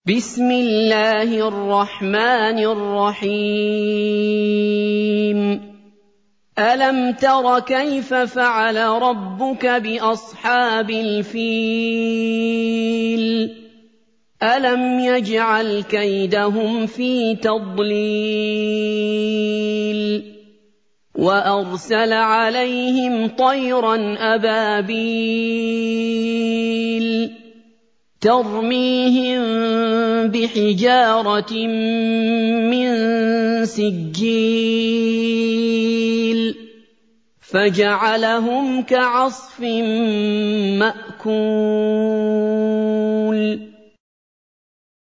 بسم الله الرحمن الرحيم ألم تر كيف فعل ربك بأصحاب الفيل ألم يجعل كيدهم في تضليل وأرسل عليهم طيرا أبابيل ترميهم بحجارة من سجيل فجعلهم كعصف مأكول